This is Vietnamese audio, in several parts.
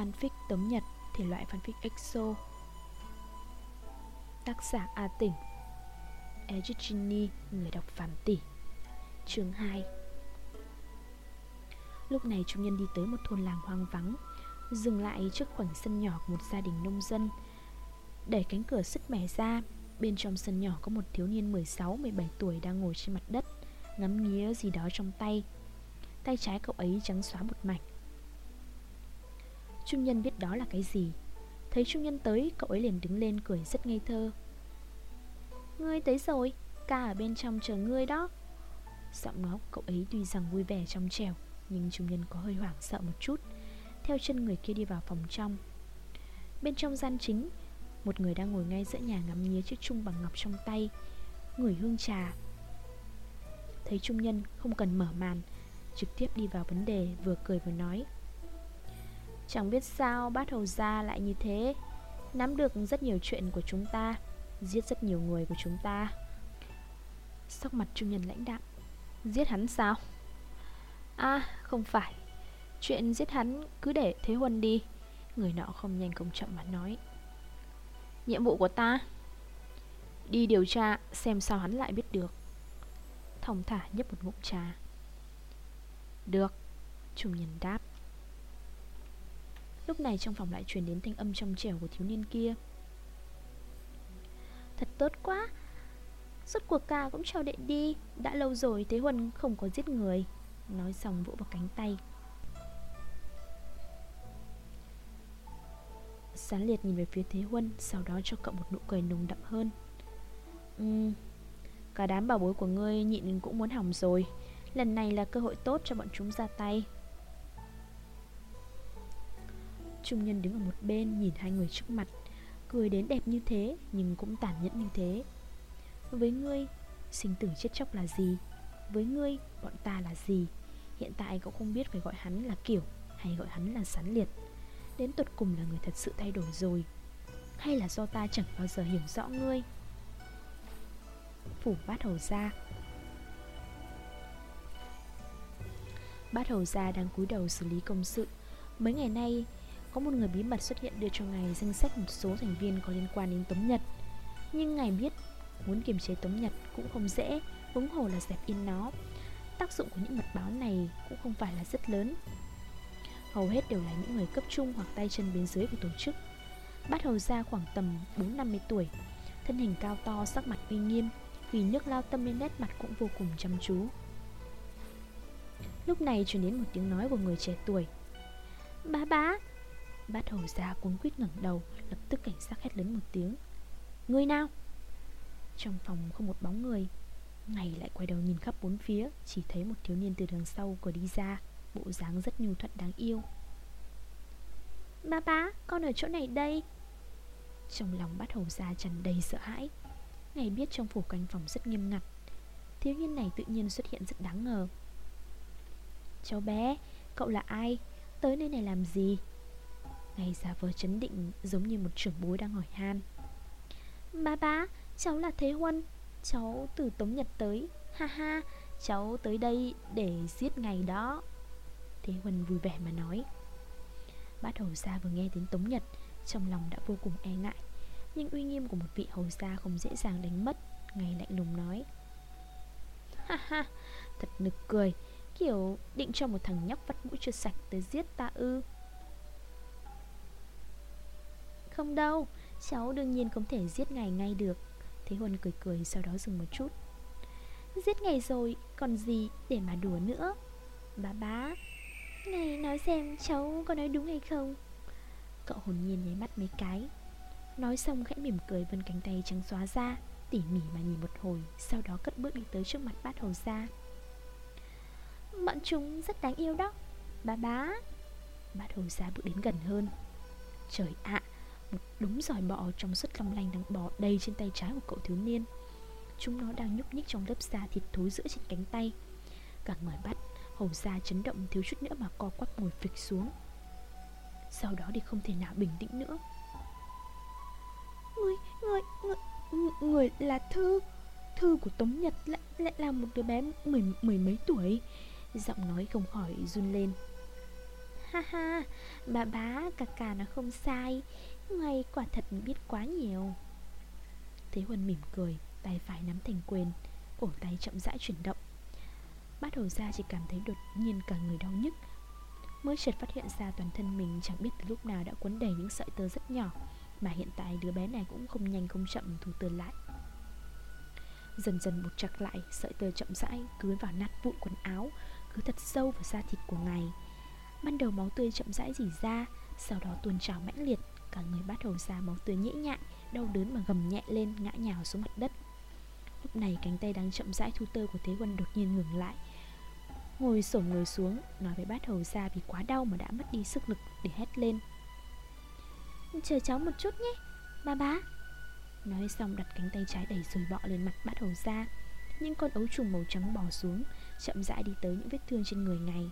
Fanfic Tống Nhật, thể loại fanfic EXO. Tác giả A Tỉnh, Egini, người đọc Phạm Tỷ. Chương 2. Lúc này chúng nhân đi tới một thôn làng hoang vắng, dừng lại trước khoảnh sân nhỏ của một gia đình nông dân. Đẩy cánh cửa sứt mẻ ra, bên trong sân nhỏ có một thiếu niên 16-17 tuổi đang ngồi trên mặt đất, ngắm nghía gì đó trong tay. Tay trái cậu ấy trắng xóa một mảnh. Trung nhân biết đó là cái gì. Thấy Trung nhân tới, cậu ấy liền đứng lên cười rất ngây thơ. Ngươi tới rồi, ca ở bên trong chờ ngươi đó. Giọng nói của cậu ấy tuy rằng vui vẻ trong trẻo, nhưng Trung nhân có hơi hoảng sợ một chút. Theo chân người kia đi vào phòng trong. Bên trong gian chính, một người đang ngồi ngay giữa nhà ngắm nghía chiếc chung bằng ngọc trong tay, ngửi hương trà. Thấy Trung nhân không cần mở màn, trực tiếp đi vào vấn đề, vừa cười vừa nói. Chẳng biết sao bát hầu gia lại như thế, nắm được rất nhiều chuyện của chúng ta, giết rất nhiều người của chúng ta. Sắc mặt Trung nhân lãnh đạm. Giết hắn sao? À không phải, chuyện giết hắn cứ để Thế Huân đi. Người nọ không nhanh không chậm mà nói. Nhiệm vụ của ta đi điều tra xem sao hắn lại biết được. Thong thả nhấp một ngụm trà. Được, Trung nhân đáp. Lúc này trong phòng lại truyền đến thanh âm trong trẻo của thiếu niên kia. Thật tốt quá, rốt cuộc ca cũng cho đệ đi. Đã lâu rồi Thế Huân không có giết người. Nói xong vỗ vào cánh tay. Sán Liệt nhìn về phía Thế Huân, sau đó cho cậu một nụ cười nồng đậm hơn. Cả đám bảo bối của ngươi nhịn cũng muốn hỏng rồi. Lần này là cơ hội tốt cho bọn chúng ra tay. Trung nhân đứng ở một bên nhìn hai người trước mặt, cười đến đẹp như thế nhưng cũng tàn nhẫn như thế. Với ngươi, sinh tử chết chóc là gì? Với ngươi, bọn ta là gì? Hiện tại cậu không biết phải gọi hắn là Kiểu hay gọi hắn là Sán Liệt. Đến tột cùng là người thật sự thay đổi rồi, hay là do ta chẳng bao giờ hiểu rõ ngươi? Phủ bát hầu gia. Bát hầu gia đang cúi đầu xử lý công sự. Mấy ngày nay có một người bí mật xuất hiện đưa cho ngài danh sách một số thành viên có liên quan đến Tống Nhật. Nhưng ngài biết muốn kiềm chế Tống Nhật cũng không dễ, huống hồ là dẹp yên nó. Tác dụng của những mật báo này cũng không phải là rất lớn. Hầu hết đều là những người cấp trung hoặc tay chân bên dưới của tổ chức. Bát hầu gia khoảng tầm 40-50 tuổi, thân hình cao to, sắc mặt uy nghiêm, vì nước lao tâm nên nét mặt cũng vô cùng chăm chú. Lúc này truyền đến một tiếng nói của người trẻ tuổi. Bá. Bát hầu gia cuống quýt ngẩng đầu, lập tức cảnh giác hét lớn một tiếng. Người nào? Trong phòng không một bóng người. Ngày lại quay đầu nhìn khắp bốn phía, chỉ thấy một thiếu niên từ đằng sau cửa đi ra, bộ dáng rất nhu thuận đáng yêu. Bá, con ở chỗ này đây. Trong lòng Bát hầu gia tràn đầy sợ hãi. Ngày biết trong phủ canh phòng rất nghiêm ngặt, thiếu niên này tự nhiên xuất hiện rất đáng ngờ. Cháu bé, cậu là ai? Tới nơi này làm gì? Ngày giả vờ trấn định giống như một trưởng bối đang hỏi han. Bá, cháu là Thế Huân. Cháu từ Tống Nhật tới. Ha, cháu tới đây để giết ngày đó. Thế Huân vui vẻ mà nói. Bát hầu gia vừa nghe đến Tống Nhật, trong lòng đã vô cùng e ngại. Nhưng uy nghiêm của một vị hầu gia không dễ dàng đánh mất. Ngày lạnh lùng nói. Ha, thật nực cười. Kiểu định cho một thằng nhóc vắt mũi chưa sạch tới giết ta ư? Không đâu, cháu đương nhiên không thể giết ngài ngay được. Thế Huân cười sau đó dừng một chút. Giết ngài rồi, còn gì để mà đùa nữa. Bá, ngài nói xem cháu có nói đúng hay không? Cậu hồn nhiên nháy mắt mấy cái. Nói xong khẽ mỉm cười vươn cánh tay trắng xóa ra, tỉ mỉ mà nhìn một hồi, sau đó cất bước đi tới trước mặt Bát hầu gia. Bọn chúng rất đáng yêu đó. Bá. Bát hầu gia bước đến gần hơn. Trời ạ, một đống giòi bọ trong suốt long lanh đang bò đầy trên tay trái của cậu thiếu niên. Chúng nó đang nhúc nhích trong lớp da thịt thối rữa trên cánh tay. Cả người Bát hầu gia chấn động thiếu chút nữa mà co quắp ngồi phịch xuống. Sau đó thì không thể nào bình tĩnh nữa. Người là Thư của Tống Nhật, lại là một đứa bé mười mấy tuổi. Giọng nói không khỏi run lên. Ha ha, bà bá, cả nó không sai. Ngay quả thật biết quá nhiều. Thế Huân mỉm cười, tay phải nắm thành quyền, cổ tay chậm rãi chuyển động. Bát Hầu Gia chỉ cảm thấy đột nhiên cả người đau nhức. Mới chợt phát hiện ra toàn thân mình chẳng biết từ lúc nào đã quấn đầy những sợi tơ rất nhỏ, mà hiện tại đứa bé này cũng không nhanh không chậm thu tơ lại. Dần dần buộc chặt lại, sợi tơ chậm rãi cứ vào nát vụn quần áo, cứ thật sâu vào da thịt của ngài. Ban đầu máu tươi chậm rãi rỉ ra, sau đó tuôn trào mãnh liệt. Cả người Bát Hầu Gia máu tươi nhễ nhại, đau đớn mà gầm nhẹ lên, ngã nhào xuống mặt đất. Lúc này cánh tay đang chậm rãi thu tơ của Thế Huân đột nhiên ngừng lại, ngồi xổm người xuống, nói với Bát Hầu Gia vì quá đau mà đã mất đi sức lực để hét lên: "Chờ cháu một chút nhé, bà bá." Nói xong đặt cánh tay trái đẩy rồi bọ lên mặt Bát Hầu Gia. Những con ấu trùng màu trắng bò xuống, chậm rãi đi tới những vết thương trên người ngài.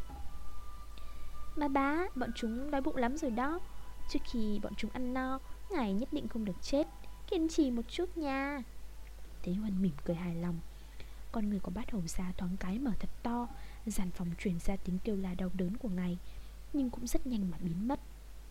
"Bà bá, bọn chúng đói bụng lắm rồi đó. Trước khi bọn chúng ăn no, ngài nhất định không được chết. Kiên trì một chút nha." Thế Huân mỉm cười hài lòng. Con người của Bát Hầu Gia thoáng cái mở thật to, dàn phòng truyền ra tiếng kêu la đau đớn của ngài, nhưng cũng rất nhanh mà biến mất.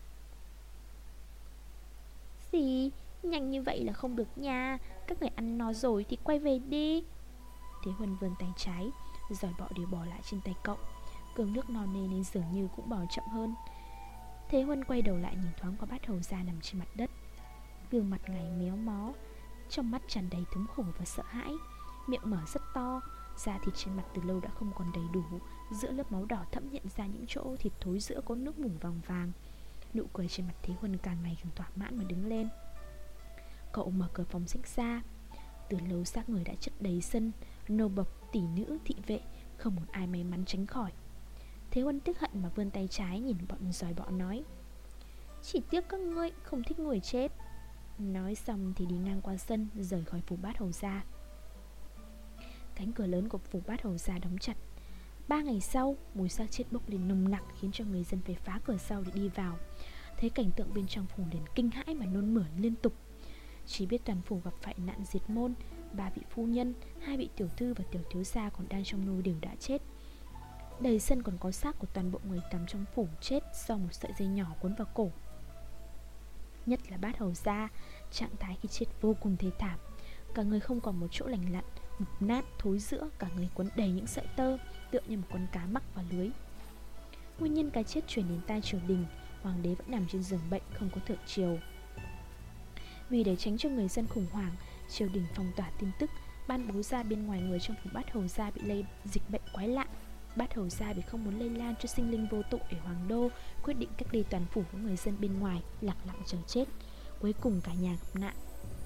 "Gì? Nhanh như vậy là không được nha. Các người ăn no rồi thì quay về đi." Thế Huân vươn tay trái, giỏi bọ đều bò lại trên tay cậu. Cơm nước no nê nên dường như cũng bò chậm hơn. Thế Huân quay đầu lại nhìn thoáng qua Bát Hầu Gia nằm trên mặt đất. Gương mặt ngài méo mó, trong mắt tràn đầy thống khổ và sợ hãi. Miệng mở rất to, da thịt trên mặt từ lâu đã không còn đầy đủ. Giữa lớp máu đỏ thẫm hiện ra những chỗ thịt thối giữa có nước mủ vàng vàng. Nụ cười trên mặt Thế Huân càng ngày càng thỏa mãn mà đứng lên. Cậu mở cửa phòng sách ra. Từ lâu xác người đã chất đầy sân, nô bộc, tỷ nữ, thị vệ, không một ai may mắn tránh khỏi. Thế Huân tức hận mà vươn tay trái nhìn bọn giỏi bọ nói: "Chỉ tiếc các ngươi không thích người chết." Nói xong thì đi ngang qua sân, rời khỏi phủ Bát Hầu Gia. Cánh cửa lớn của phủ Bát Hầu Gia đóng chặt. 3 ngày sau, mùi xác chết bốc lên nồng nặc, khiến cho người dân phải phá cửa sau để đi vào. Thấy cảnh tượng bên trong phủ liền kinh hãi mà nôn mửa liên tục. Chỉ biết toàn phủ gặp phải nạn diệt môn, 3 vị phu nhân, 2 vị tiểu thư và tiểu thiếu gia còn đang trong nô đều đã chết. Đầy sân còn có xác của toàn bộ người nằm trong phủ chết do một sợi dây nhỏ quấn vào cổ. Nhất là Bát Hầu Gia, trạng thái khi chết vô cùng thê thảm. Cả người không còn một chỗ lành lặn, mục nát, thối rữa, cả người quấn đầy những sợi tơ, tựa như một con cá mắc vào lưới. Nguyên nhân cái chết truyền đến tai triều đình, hoàng đế vẫn nằm trên giường bệnh không có thượng triều. Vì để tránh cho người dân khủng hoảng, triều đình phong tỏa tin tức, ban bố ra bên ngoài người trong phủ Bát Hầu Gia bị lây dịch bệnh quái lạ. Bát Hầu Gia vì không muốn lây lan cho sinh linh vô tội ở hoàng đô, quyết định cách ly toàn phủ của người dân bên ngoài, lặng lặng chờ chết. Cuối cùng cả nhà gặp nạn.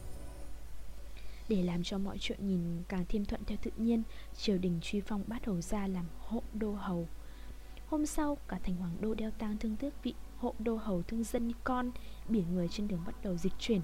Để làm cho mọi chuyện nhìn càng thêm thuận theo tự nhiên, triều đình truy phong Bát Hầu Gia làm hộ đô hầu. Hôm sau, cả thành hoàng đô đeo tang thương tiếc vị hộ đô hầu thương dân như con. Biển người trên đường bắt đầu dịch chuyển.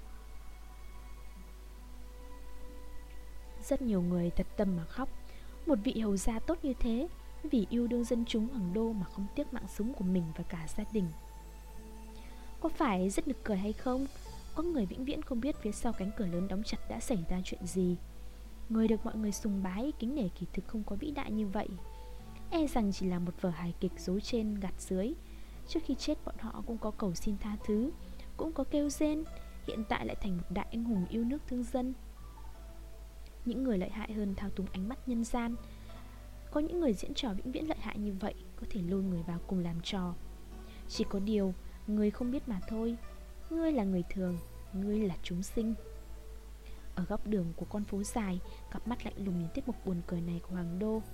Rất nhiều người thật tâm mà khóc. Một vị hầu gia tốt như thế, vì yêu đương dân chúng hoàng đô mà không tiếc mạng sống của mình và cả gia đình. Có phải rất nực cười hay không? Có người vĩnh viễn không biết phía sau cánh cửa lớn đóng chặt đã xảy ra chuyện gì. Người được mọi người sùng bái, kính nể kỳ thực không có vĩ đại như vậy. E rằng chỉ là một vở hài kịch dối trên gạt dưới. Trước khi chết bọn họ cũng có cầu xin tha thứ, cũng có kêu rên. Hiện tại lại thành một đại anh hùng yêu nước thương dân. Những người lợi hại hơn thao túng ánh mắt nhân gian. Có những người diễn trò vĩnh viễn lợi hại như vậy, có thể lôi người vào cùng làm trò. Chỉ có điều, người không biết mà thôi. Ngươi là người thường, ngươi là chúng sinh. Ở góc đường của con phố dài, cặp mắt lạnh lùng nhìn tiết mục buồn cười này của hoàng đô.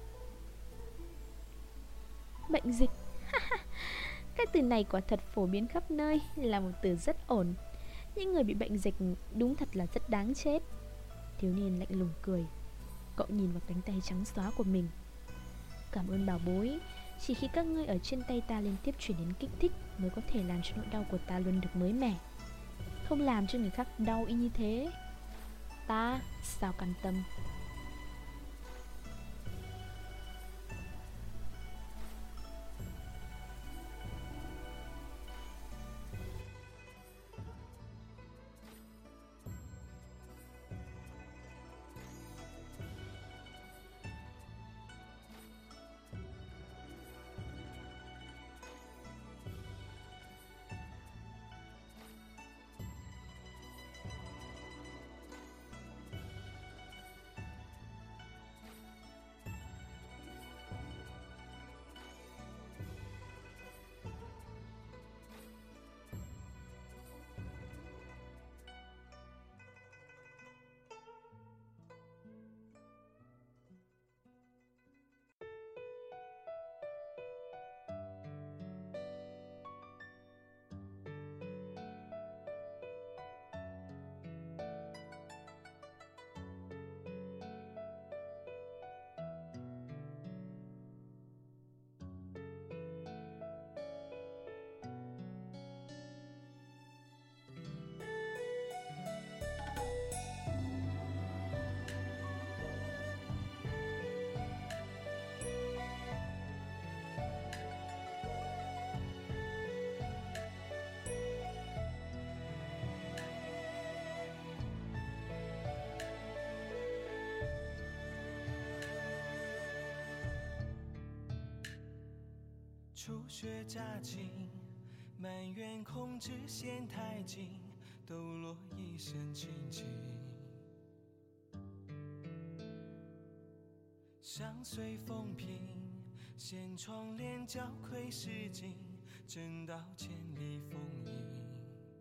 Bệnh dịch. Cái từ này quả thật phổ biến khắp nơi, là một từ rất ổn. Những người bị bệnh dịch đúng thật là rất đáng chết. Thiếu niên lạnh lùng cười. Cậu nhìn vào cánh tay trắng xóa của mình. Cảm ơn bảo bối. Chỉ khi các ngươi ở trên tay ta liên tiếp chuyển đến kích thích mới có thể làm cho nỗi đau của ta luôn được mới mẻ. Không làm cho người khác đau y như thế, ta sao can tâm. 初雪乍晴，埋怨控制线太紧，抖落一身清静。相随风平，掀窗帘交愧诗经，正道千里风影。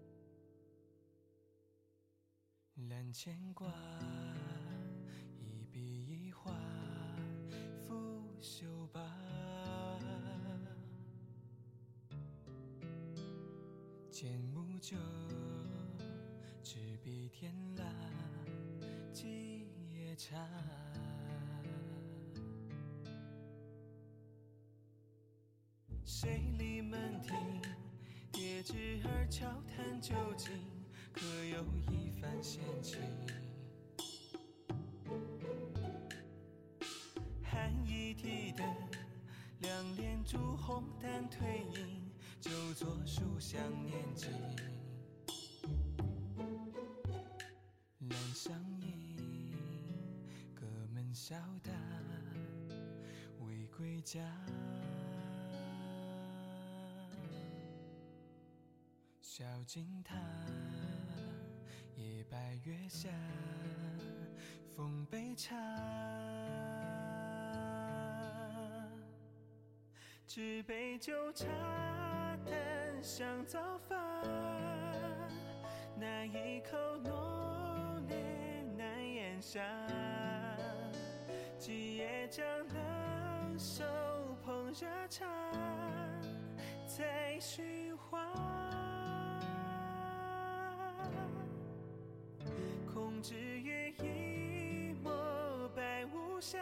揽牵挂，一笔一画，拂袖罢。剑木酒，执笔天蜡，几夜茶。水里门庭，叠纸儿悄谈究竟，可有一番闲情。寒衣提灯，两帘烛红淡褪影，就作书香念经。阑上影，隔门笑答，未归家。小径塔，夜白月下，奉杯茶。只杯酒茶，淡香早发。那一口浓烈难咽下，几夜将冷手捧热茶，再寻花。空知于一抹白无瑕，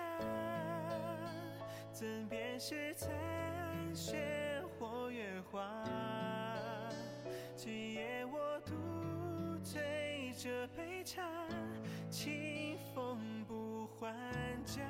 怎辨是残雪或月华？今夜我独醉这杯茶，清风不还家。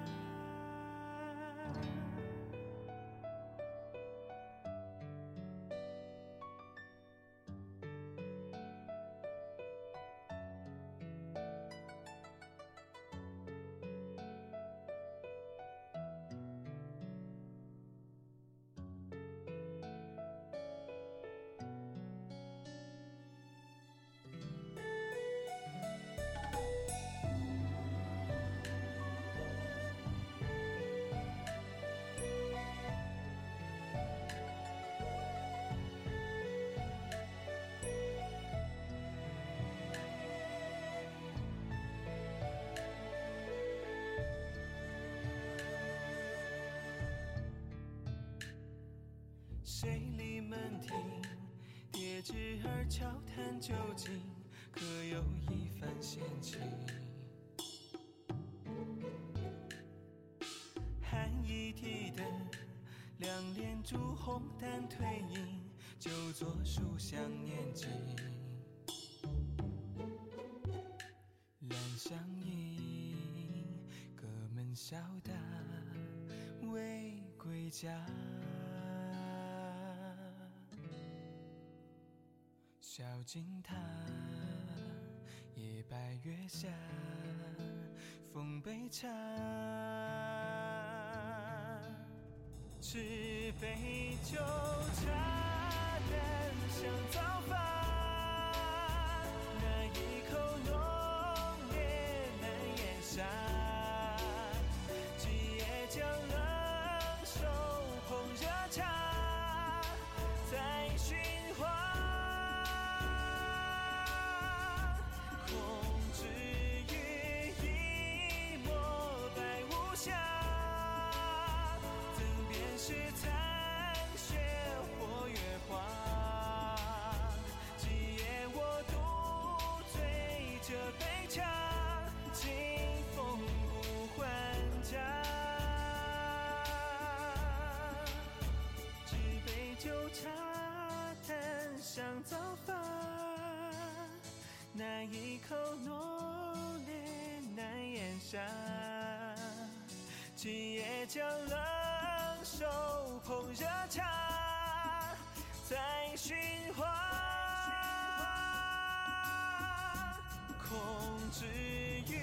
水里门庭，叠纸儿悄谈究竟，可有一番闲情。寒衣提灯，两帘烛红淡褪影，就作书香念经。阑上影，隔门笑答，未归家。小径塔，夜白月下，奉杯茶。只杯酒茶，淡香早发。那一口浓烈难咽下，几夜将冷手捧热茶，再寻花。香早发，那一口浓烈难咽下，今夜将冷手捧热茶，再寻花，空知于